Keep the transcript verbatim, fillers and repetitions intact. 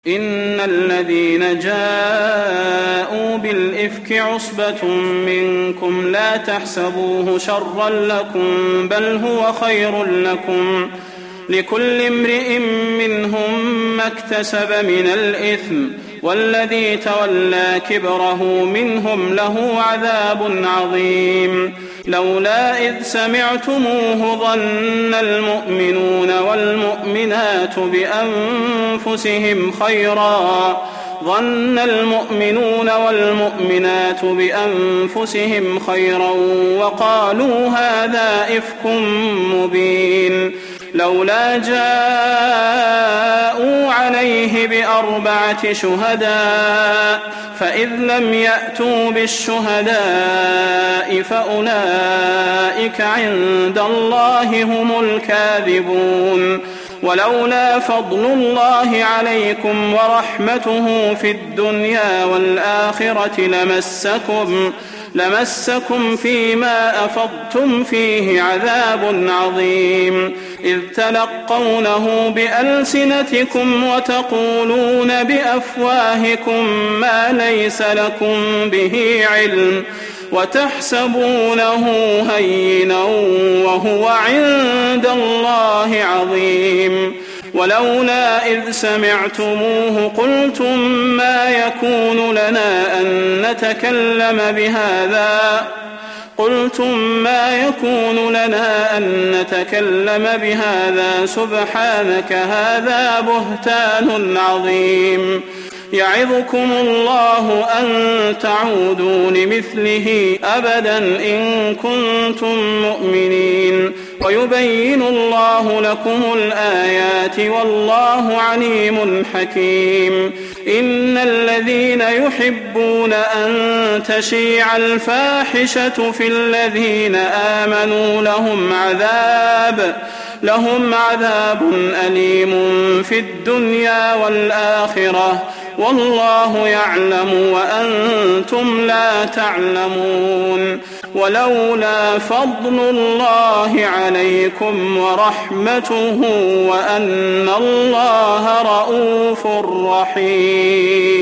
إن الذين جاءوا بالإفك عصبة منكم لا تحسبوه شرا لكم بل هو خير لكم لكل امرئ منهم ما اكتسب من الإثم والذي تولى كبره منهم له عذاب عظيم. لولا إذ سمعتموه ظن المؤمنون والمؤمنات بأنفسهم خيرا ظن المؤمنون والمؤمنات بأنفسهم خيرا وقالوا هذا إفك مبين. لولا جاءوا عليه بأربعة شهداء فإذ لم يأتوا بالشهداء فأولئك عند الله هم الكاذبون. ولولا فضل الله عليكم ورحمته في الدنيا والآخرة لمسكم لمسكم فيما أفضتم فيه عذاب عظيم إذ تلقونه بألسنتكم وتقولون بأفواهكم ما ليس لكم به علم وتحسبونه هينا وهو عند الله عظيم. ولولا إذ سمعتموه قلتم ما يكون لنا أن نتكلم بهذا قلتم ما يكون لنا أن نتكلم بهذا سبحانك هذا بهتان عظيم. يعظكم الله أن تعودوا لمثله أبدا إن كنتم مؤمنين ويبين الله لكم الآيات والله عليم حكيم. إن الذين يحبون أن تشيع الفاحشة في الذين آمنوا لهم عذاب لهم عذاب أليم في الدنيا والآخرة والله يعلم وأنتم لا تعلمون. ولولا فضل الله عليكم ورحمته وأن الله رؤوف رحيم.